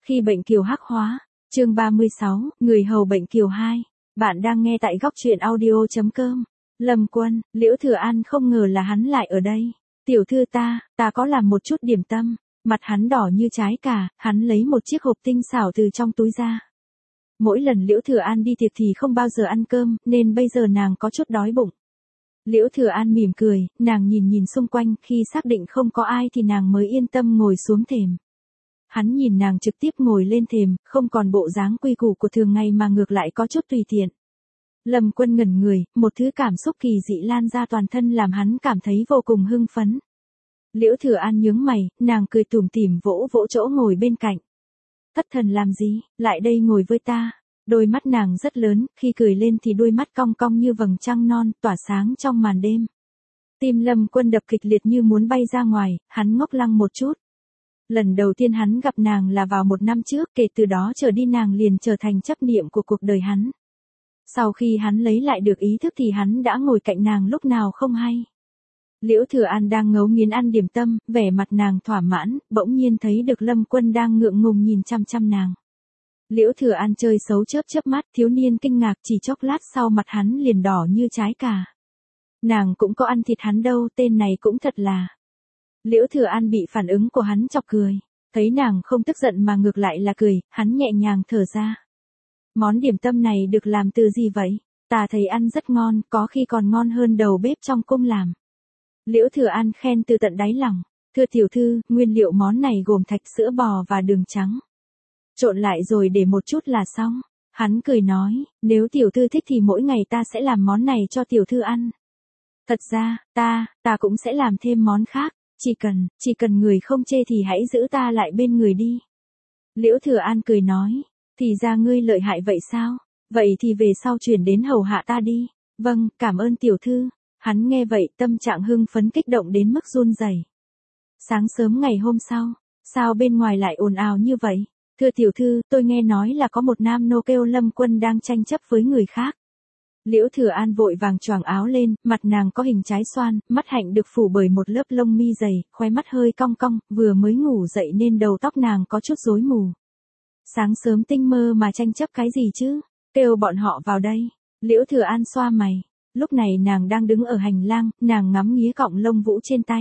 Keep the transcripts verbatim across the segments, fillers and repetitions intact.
Khi bệnh kiều hắc hóa, chương ba mươi sáu, người hầu bệnh kiều hai. Bạn đang nghe tại góc truyện audio chấm com. Lâm Quân, Liễu Thừa An không ngờ là hắn lại ở đây. Tiểu thư ta, ta có làm một chút điểm tâm. Mặt hắn đỏ như trái cà, hắn lấy một chiếc hộp tinh xảo từ trong túi ra. Mỗi lần Liễu Thừa An đi tiệc thì không bao giờ ăn cơm, nên bây giờ nàng có chút đói bụng. Liễu Thừa An mỉm cười, nàng nhìn nhìn xung quanh, khi xác định không có ai thì nàng mới yên tâm ngồi xuống thềm. Hắn nhìn nàng trực tiếp ngồi lên thềm, không còn bộ dáng quy củ của thường ngày mà ngược lại có chút tùy tiện. Lâm Quân ngẩn người, một thứ cảm xúc kỳ dị lan ra toàn thân làm hắn cảm thấy vô cùng hưng phấn. Liễu Thừa An nhướng mày, nàng cười tủm tỉm vỗ vỗ chỗ ngồi bên cạnh. Thất thần làm gì, lại đây ngồi với ta. Đôi mắt nàng rất lớn, khi cười lên thì đôi mắt cong cong như vầng trăng non, tỏa sáng trong màn đêm. Tim Lâm Quân đập kịch liệt như muốn bay ra ngoài, hắn ngốc lăng một chút. Lần đầu tiên hắn gặp nàng là vào một năm trước, kể từ đó trở đi nàng liền trở thành chấp niệm của cuộc đời hắn. Sau khi hắn lấy lại được ý thức thì hắn đã ngồi cạnh nàng lúc nào không hay. Liễu Thừa An đang ngấu nghiến ăn điểm tâm, vẻ mặt nàng thỏa mãn, bỗng nhiên thấy được Lâm Quân đang ngượng ngùng nhìn chăm chăm nàng. Liễu Thừa An chơi xấu chớp chớp mắt, thiếu niên kinh ngạc, chỉ chốc lát sau mặt hắn liền đỏ như trái cà. Nàng cũng có ăn thịt hắn đâu, tên này cũng thật là. Liễu Thừa An bị phản ứng của hắn chọc cười, thấy nàng không tức giận mà ngược lại là cười, hắn nhẹ nhàng thở ra. Món điểm tâm này được làm từ gì vậy? Ta thấy ăn rất ngon, có khi còn ngon hơn đầu bếp trong cung làm. Liễu Thừa An khen từ tận đáy lòng, thưa tiểu thư, nguyên liệu món này gồm thạch sữa bò và đường trắng. Trộn lại rồi để một chút là xong. Hắn cười nói, nếu tiểu thư thích thì mỗi ngày ta sẽ làm món này cho tiểu thư ăn. Thật ra, ta, ta cũng sẽ làm thêm món khác, chỉ cần, chỉ cần người không chê thì hãy giữ ta lại bên người đi. Liễu Thừa An cười nói, thì ra ngươi lợi hại vậy sao? Vậy thì về sau chuyển đến hầu hạ ta đi. Vâng, cảm ơn tiểu thư. Hắn nghe vậy tâm trạng hưng phấn kích động đến mức run rẩy. Sáng sớm ngày hôm sau, sao bên ngoài lại ồn ào như vậy? Thưa tiểu thư, tôi nghe nói là có một nam nô kêu Lâm Quân đang tranh chấp với người khác. Liễu Thừa An vội vàng choàng áo lên, mặt nàng có hình trái xoan, mắt hạnh được phủ bởi một lớp lông mi dày, khóe mắt hơi cong cong, vừa mới ngủ dậy nên đầu tóc nàng có chút rối mù. Sáng sớm tinh mơ mà tranh chấp cái gì chứ? Kêu bọn họ vào đây. Liễu Thừa An xoa mày. Lúc này nàng đang đứng ở hành lang, nàng ngắm nghía cọng lông vũ trên tay.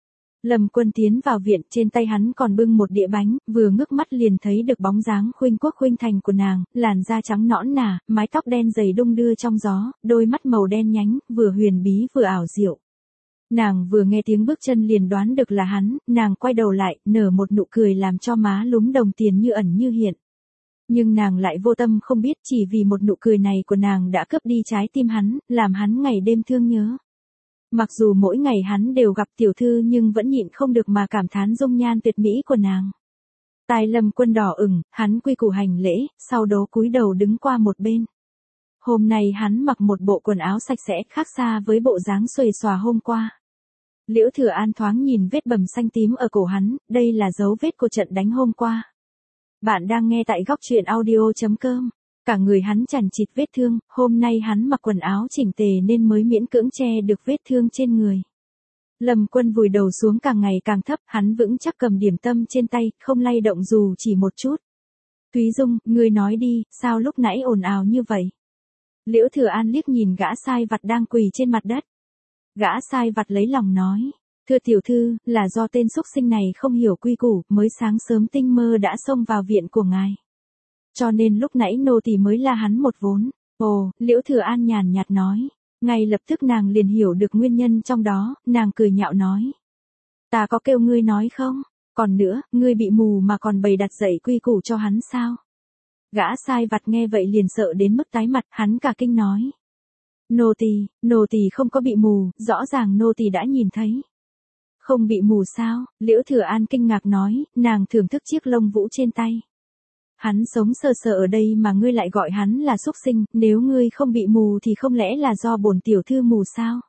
Lâm Quân tiến vào viện, trên tay hắn còn bưng một đĩa bánh, vừa ngước mắt liền thấy được bóng dáng khuynh quốc khuynh thành của nàng, làn da trắng nõn nà, mái tóc đen dày đung đưa trong gió, đôi mắt màu đen nhánh, vừa huyền bí vừa ảo diệu. Nàng vừa nghe tiếng bước chân liền đoán được là hắn, nàng quay đầu lại, nở một nụ cười làm cho má lúm đồng tiền như ẩn như hiện. Nhưng nàng lại vô tâm không biết, chỉ vì một nụ cười này của nàng đã cướp đi trái tim hắn, làm hắn ngày đêm thương nhớ. Mặc dù mỗi ngày hắn đều gặp tiểu thư nhưng vẫn nhịn không được mà cảm thán dung nhan tuyệt mỹ của nàng. Tai Lâm Quân đỏ ửng, hắn quy củ hành lễ, sau đó cúi đầu đứng qua một bên. Hôm nay hắn mặc một bộ quần áo sạch sẽ khác xa với bộ dáng xuề xòa hôm qua. Liễu Thừa An thoáng nhìn vết bầm xanh tím ở cổ hắn, đây là dấu vết của trận đánh hôm qua. Bạn đang nghe tại góc truyện audio chấm com. Cả người hắn chằng chịt vết thương, hôm nay hắn mặc quần áo chỉnh tề nên mới miễn cưỡng che được vết thương trên người. Lâm Quân vùi đầu xuống càng ngày càng thấp, hắn vững chắc cầm điểm tâm trên tay, không lay động dù chỉ một chút. Thúy Dung, ngươi nói đi, sao lúc nãy ồn ào như vậy? Liễu Thừa An liếc nhìn gã sai vặt đang quỳ trên mặt đất. Gã sai vặt lấy lòng nói, thưa tiểu thư, là do tên xúc sinh này không hiểu quy củ, mới sáng sớm tinh mơ đã xông vào viện của ngài. Cho nên lúc nãy nô tỳ mới la hắn một vốn. Ồ, Liễu Thừa An nhàn nhạt nói. Ngay lập tức nàng liền hiểu được nguyên nhân trong đó, nàng cười nhạo nói. Ta có kêu ngươi nói không? Còn nữa, ngươi bị mù mà còn bày đặt dạy quy củ cho hắn sao? Gã sai vặt nghe vậy liền sợ đến mức tái mặt, hắn cả kinh nói. Nô tỳ, nô tỳ không có bị mù, rõ ràng nô tỳ đã nhìn thấy. Không bị mù sao? Liễu Thừa An kinh ngạc nói, nàng thưởng thức chiếc lông vũ trên tay. Hắn sống sờ sờ ở đây mà ngươi lại gọi hắn là xúc sinh, nếu ngươi không bị mù thì không lẽ là do bổn tiểu thư mù sao?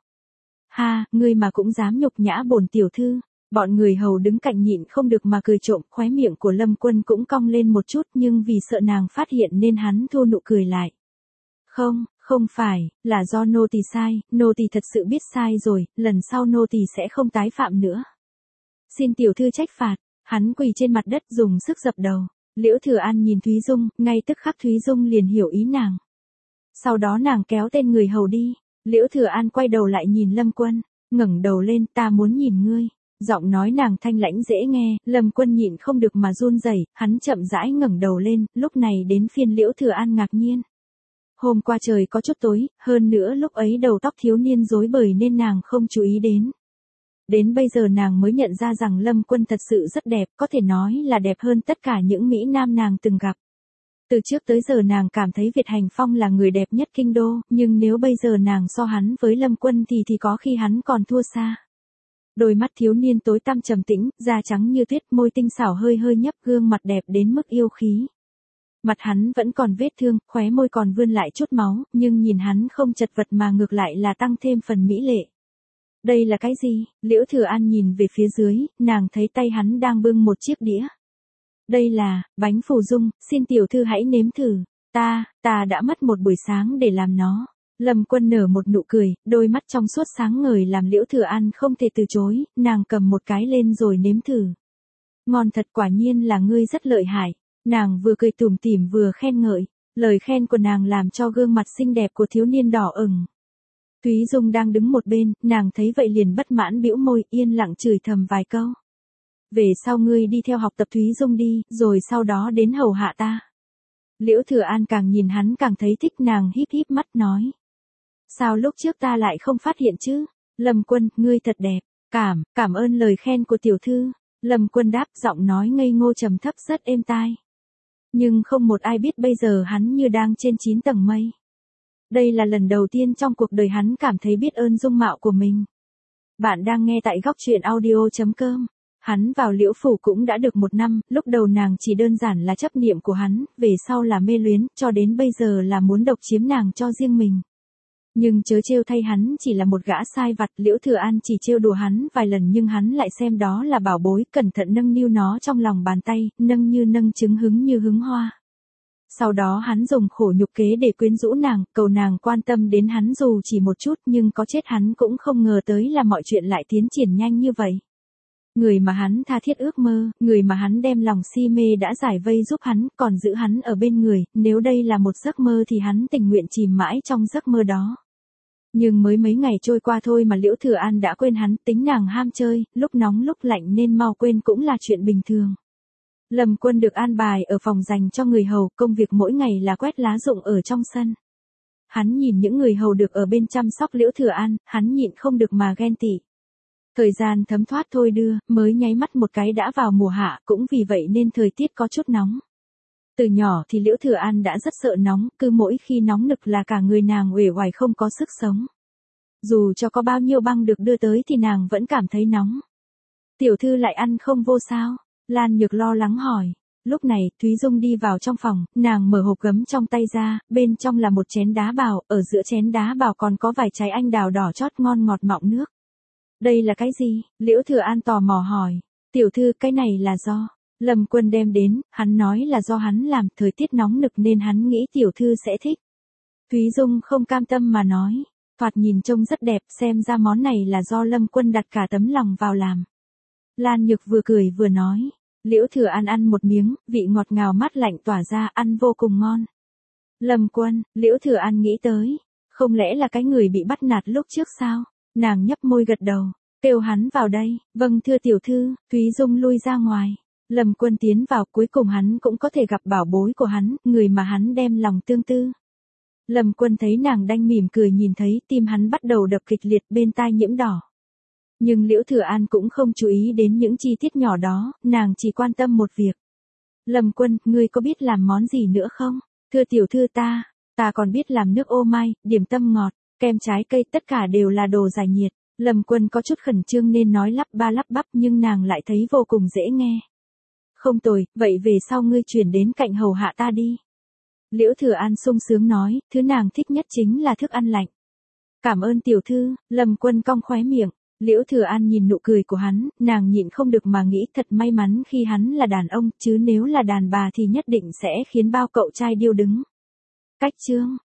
Ha, ngươi mà cũng dám nhục nhã bổn tiểu thư. Bọn người hầu đứng cạnh nhịn không được mà cười trộm, khóe miệng của Lâm Quân cũng cong lên một chút nhưng vì sợ nàng phát hiện nên hắn thu nụ cười lại. Không, không phải, là do nô tỳ sai, nô tỳ thật sự biết sai rồi, lần sau nô tỳ sẽ không tái phạm nữa. Xin tiểu thư trách phạt, hắn quỳ trên mặt đất dùng sức dập đầu. Liễu Thừa An nhìn Thúy Dung, ngay tức khắc Thúy Dung liền hiểu ý nàng. Sau đó nàng kéo tên người hầu đi. Liễu Thừa An quay đầu lại nhìn Lâm Quân, ngẩng đầu lên, ta muốn nhìn ngươi. Giọng nói nàng thanh lãnh dễ nghe, Lâm Quân nhịn không được mà run rẩy, hắn chậm rãi ngẩng đầu lên, lúc này đến phiên Liễu Thừa An ngạc nhiên. Hôm qua trời có chút tối, hơn nữa lúc ấy đầu tóc thiếu niên rối bời nên nàng không chú ý đến. Đến bây giờ nàng mới nhận ra rằng Lâm Quân thật sự rất đẹp, có thể nói là đẹp hơn tất cả những mỹ nam nàng từng gặp. Từ trước tới giờ nàng cảm thấy Việt Hành Phong là người đẹp nhất kinh đô, nhưng nếu bây giờ nàng so hắn với Lâm Quân thì thì có khi hắn còn thua xa. Đôi mắt thiếu niên tối tăm trầm tĩnh, da trắng như tuyết, môi tinh xảo hơi hơi nhấp, gương mặt đẹp đến mức yêu khí. Mặt hắn vẫn còn vết thương, khóe môi còn vươn lại chút máu, nhưng nhìn hắn không chật vật mà ngược lại là tăng thêm phần mỹ lệ. Đây là cái gì? Liễu Thừa An nhìn về phía dưới, nàng thấy tay hắn đang bưng một chiếc đĩa. Đây là, bánh phù dung, xin tiểu thư hãy nếm thử. Ta, ta đã mất một buổi sáng để làm nó. Lâm Quân nở một nụ cười, đôi mắt trong suốt sáng ngời làm Liễu Thừa An không thể từ chối, nàng cầm một cái lên rồi nếm thử. Ngon thật, quả nhiên là ngươi rất lợi hại. Nàng vừa cười tủm tỉm vừa khen ngợi, lời khen của nàng làm cho gương mặt xinh đẹp của thiếu niên đỏ ửng. Thúy Dung đang đứng một bên, nàng thấy vậy liền bất mãn bĩu môi, yên lặng chửi thầm vài câu. Về sau ngươi đi theo học tập Thúy Dung đi, rồi sau đó đến hầu hạ ta. Liễu Thừa An càng nhìn hắn càng thấy thích, nàng híp híp mắt nói. Sao lúc trước ta lại không phát hiện chứ? Lâm Quân, ngươi thật đẹp. Cảm, cảm ơn lời khen của tiểu thư. Lâm Quân đáp, giọng nói ngây ngô trầm thấp rất êm tai. Nhưng không một ai biết bây giờ hắn như đang trên chín tầng mây. Đây là lần đầu tiên trong cuộc đời hắn cảm thấy biết ơn dung mạo của mình. Bạn đang nghe tại góc truyện audio chấm com. Hắn vào Liễu phủ cũng đã được một năm, lúc đầu nàng chỉ đơn giản là chấp niệm của hắn, về sau là mê luyến, cho đến bây giờ là muốn độc chiếm nàng cho riêng mình. Nhưng chớ trêu thay, hắn chỉ là một gã sai vặt, Liễu Thừa An chỉ trêu đùa hắn vài lần nhưng hắn lại xem đó là bảo bối, cẩn thận nâng niu nó trong lòng bàn tay, nâng như nâng trứng, hứng như hứng hoa. Sau đó hắn dùng khổ nhục kế để quyến rũ nàng, cầu nàng quan tâm đến hắn dù chỉ một chút, nhưng có chết hắn cũng không ngờ tới là mọi chuyện lại tiến triển nhanh như vậy. Người mà hắn tha thiết ước mơ, người mà hắn đem lòng si mê đã giải vây giúp hắn, còn giữ hắn ở bên người, nếu đây là một giấc mơ thì hắn tình nguyện chìm mãi trong giấc mơ đó. Nhưng mới mấy ngày trôi qua thôi mà Liễu Thừa An đã quên hắn, tính nàng ham chơi, lúc nóng lúc lạnh nên mau quên cũng là chuyện bình thường. Lâm Quân được an bài ở phòng dành cho người hầu, công việc mỗi ngày là quét lá rụng ở trong sân. Hắn nhìn những người hầu được ở bên chăm sóc Liễu Thừa An, hắn nhịn không được mà ghen tị. Thời gian thấm thoát thôi đưa, mới nháy mắt một cái đã vào mùa hạ, cũng vì vậy nên thời tiết có chút nóng. Từ nhỏ thì Liễu Thừa An đã rất sợ nóng, cứ mỗi khi nóng nực là cả người nàng uể oải không có sức sống. Dù cho có bao nhiêu băng được đưa tới thì nàng vẫn cảm thấy nóng. Tiểu thư lại ăn không vô sao? Lan Nhược lo lắng hỏi. Lúc này, Thúy Dung đi vào trong phòng, nàng mở hộp gấm trong tay ra, bên trong là một chén đá bào, ở giữa chén đá bào còn có vài trái anh đào đỏ chót ngon ngọt mọng nước. Đây là cái gì? Liễu Thừa An tò mò hỏi. Tiểu thư, cái này là do Lâm Quân đem đến, hắn nói là do hắn làm, thời tiết nóng nực nên hắn nghĩ tiểu thư sẽ thích. Thúy Dung không cam tâm mà nói. Thoạt nhìn trông rất đẹp, xem ra món này là do Lâm Quân đặt cả tấm lòng vào làm. Lan Nhược vừa cười vừa nói. Liễu Thừa An ăn một miếng, vị ngọt ngào mát lạnh tỏa ra, ăn vô cùng ngon. Lâm Quân, Liễu Thừa An nghĩ tới. Không lẽ là cái người bị bắt nạt lúc trước sao? Nàng nhấp môi gật đầu. Kêu hắn vào đây. Vâng thưa tiểu thư. Thúy Dung lui ra ngoài. Lâm Quân tiến vào, cuối cùng hắn cũng có thể gặp bảo bối của hắn, người mà hắn đem lòng tương tư. Lâm Quân thấy nàng đanh mỉm cười nhìn thấy, tim hắn bắt đầu đập kịch liệt, bên tai nhiễm đỏ. Nhưng Liễu Thừa An cũng không chú ý đến những chi tiết nhỏ đó, nàng chỉ quan tâm một việc. Lâm Quân, ngươi có biết làm món gì nữa không? Thưa tiểu thư, ta, ta còn biết làm nước ô mai, điểm tâm ngọt, kem trái cây, tất cả đều là đồ giải nhiệt. Lâm Quân có chút khẩn trương nên nói lắp ba lắp bắp nhưng nàng lại thấy vô cùng dễ nghe. Không tồi, vậy về sau ngươi chuyển đến cạnh hầu hạ ta đi. Liễu Thừa An sung sướng nói, thứ nàng thích nhất chính là thức ăn lạnh. Cảm ơn tiểu thư. Lâm Quân cong khóe miệng. Liễu Thừa An nhìn nụ cười của hắn, nàng nhịn không được mà nghĩ thật may mắn khi hắn là đàn ông, chứ nếu là đàn bà thì nhất định sẽ khiến bao cậu trai điêu đứng. Cách chương